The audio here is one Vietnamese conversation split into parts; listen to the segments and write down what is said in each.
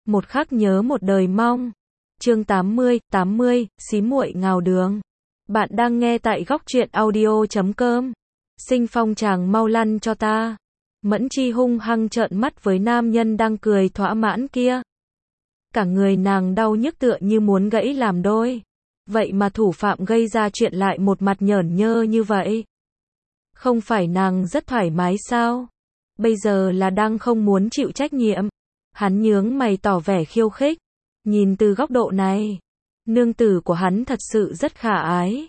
một khắc nhớ một đời mong. Chương 80, xí muội ngào đường. Bạn đang nghe tại góc truyện audio.com. Sinh Phong chàng mau lăn cho ta. Mẫn Chi hung hăng trợn mắt với nam nhân đang cười thỏa mãn kia. Cả người nàng đau nhức tựa như muốn gãy làm đôi. Vậy mà thủ phạm gây ra chuyện lại một mặt nhởn nhơ như vậy. Không phải nàng rất thoải mái sao? Bây giờ là đang không muốn chịu trách nhiệm. Hắn nhướng mày tỏ vẻ khiêu khích. Nhìn từ góc độ này, nương tử của hắn thật sự rất khả ái.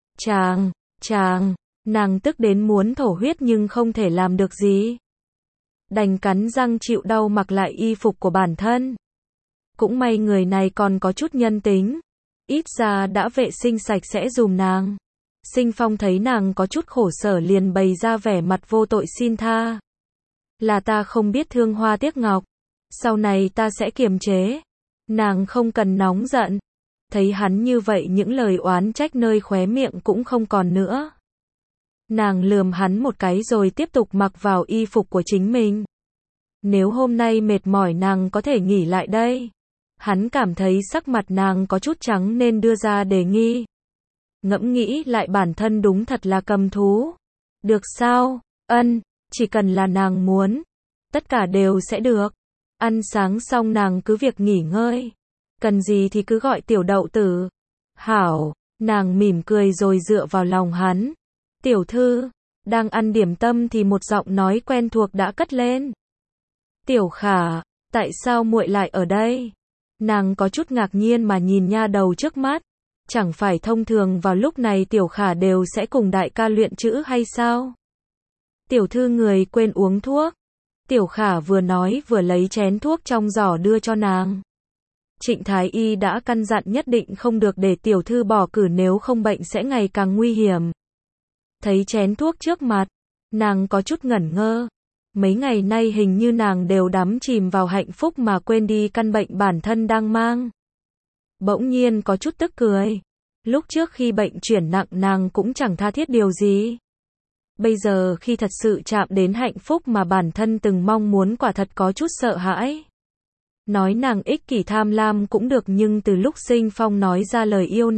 Chàng, nàng tức đến muốn thổ huyết nhưng không thể làm được gì. Đành cắn răng chịu đau mặc lại y phục của bản thân. Cũng may người này còn có chút nhân tính. Ít ra đã vệ sinh sạch sẽ dùm nàng. Sinh Phong thấy nàng có chút khổ sở liền bày ra vẻ mặt vô tội xin tha. Là ta không biết thương hoa tiếc ngọc. Sau này ta sẽ kiềm chế. Nàng không cần nóng giận. Thấy hắn như vậy những lời oán trách nơi khóe miệng cũng không còn nữa. Nàng lườm hắn một cái rồi tiếp tục mặc vào y phục của chính mình. Nếu hôm nay mệt mỏi nàng có thể nghỉ lại đây. Hắn cảm thấy sắc mặt nàng có chút trắng nên đưa ra đề nghị. Ngẫm nghĩ lại bản thân đúng thật là cầm thú. Được sao? Chỉ cần là nàng muốn. Tất cả đều sẽ được. Ăn sáng xong nàng cứ việc nghỉ ngơi. Cần gì thì cứ gọi tiểu đậu tử. Hảo, nàng mỉm cười rồi dựa vào lòng hắn. Tiểu thư, đang ăn điểm tâm thì một giọng nói quen thuộc đã cất lên. Tiểu Khả, tại sao muội lại ở đây? Nàng có chút ngạc nhiên mà nhìn nha đầu trước mắt. Chẳng phải thông thường vào lúc này Tiểu Khả đều sẽ cùng đại ca luyện chữ hay sao? Tiểu thư người quên uống thuốc. Tiểu Khả vừa nói vừa lấy chén thuốc trong giỏ đưa cho nàng. Trịnh Thái Y đã căn dặn nhất định không được để tiểu thư bỏ cử nếu không bệnh sẽ ngày càng nguy hiểm. Thấy chén thuốc trước mặt, nàng có chút ngẩn ngơ. Mấy ngày nay hình như nàng đều đắm chìm vào hạnh phúc mà quên đi căn bệnh bản thân đang mang. Bỗng nhiên có chút tức cười. Lúc trước khi bệnh chuyển nặng nàng cũng chẳng tha thiết điều gì. Bây giờ khi thật sự chạm đến hạnh phúc mà bản thân từng mong muốn quả thật có chút sợ hãi. Nói nàng ích kỷ tham lam cũng được nhưng từ lúc Sinh Phong nói ra lời yêu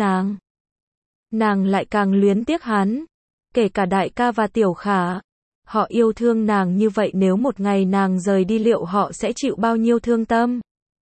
nàng lại càng luyến tiếc hắn. Kể cả đại ca và Tiểu Khả. Họ yêu thương nàng như vậy nếu một ngày nàng rời đi liệu họ sẽ chịu bao nhiêu thương tâm.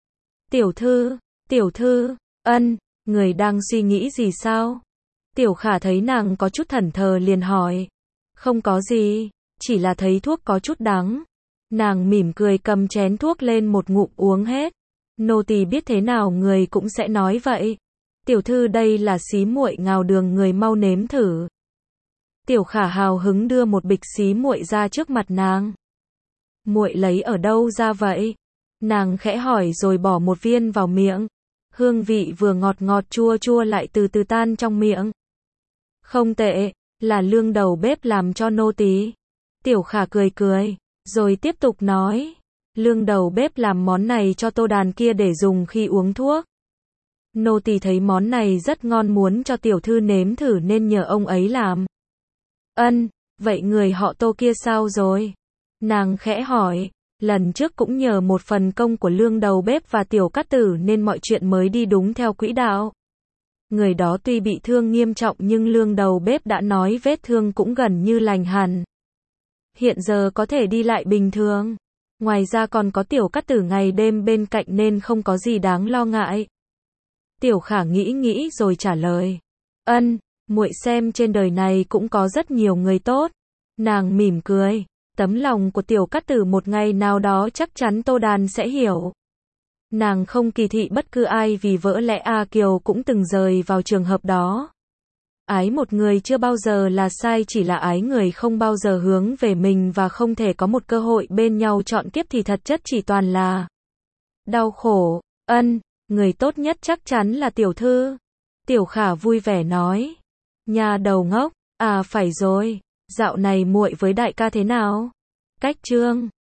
Tiểu thư, người đang suy nghĩ gì sao? Tiểu Khả thấy nàng có chút thẫn thờ liền hỏi. Không có gì, chỉ là thấy thuốc có chút đắng. Nàng mỉm cười cầm chén thuốc lên một ngụm uống hết. Nô tỳ biết thế nào người cũng sẽ nói vậy. Tiểu thư đây là xí muội ngào đường người mau nếm thử. Tiểu Khả hào hứng đưa một bịch xí muội ra trước mặt nàng. Muội lấy ở đâu ra vậy? Nàng khẽ hỏi rồi bỏ một viên vào miệng. Hương vị vừa ngọt ngọt chua chua lại từ từ tan trong miệng. Không tệ, là Lương đầu bếp làm cho nô tỳ. Tiểu Khả cười, rồi tiếp tục nói. Lương đầu bếp làm món này cho Tô Đàn kia để dùng khi uống thuốc. Nô tỳ thấy món này rất ngon muốn cho tiểu thư nếm thử nên nhờ ông ấy làm. Vậy người họ Tô kia sao rồi? Nàng khẽ hỏi. Lần trước cũng nhờ một phần công của Lương đầu bếp và Tiểu Cát Tử nên mọi chuyện mới đi đúng theo quỹ đạo. Người đó tuy bị thương nghiêm trọng nhưng Lương đầu bếp đã nói vết thương cũng gần như lành hẳn. Hiện giờ có thể đi lại bình thường. Ngoài ra còn có Tiểu Cát Tử ngày đêm bên cạnh nên không có gì đáng lo ngại. Tiểu Khả nghĩ rồi trả lời. Muội xem trên đời này cũng có rất nhiều người tốt. Nàng mỉm cười. Tấm lòng của Tiểu Cát Tử một ngày nào đó chắc chắn Tô Đàn sẽ hiểu. Nàng không kỳ thị bất cứ ai vì vỡ lẽ A Kiều cũng từng rời vào trường hợp đó. Ái một người chưa bao giờ là sai chỉ là ái người không bao giờ hướng về mình và không thể có một cơ hội bên nhau trọn kiếp thì thật chất chỉ toàn là đau khổ. Người tốt nhất chắc chắn là tiểu thư. Tiểu Khả vui vẻ nói. Nhà đầu ngốc, à phải rồi, dạo này muội với đại ca thế nào? Cách chương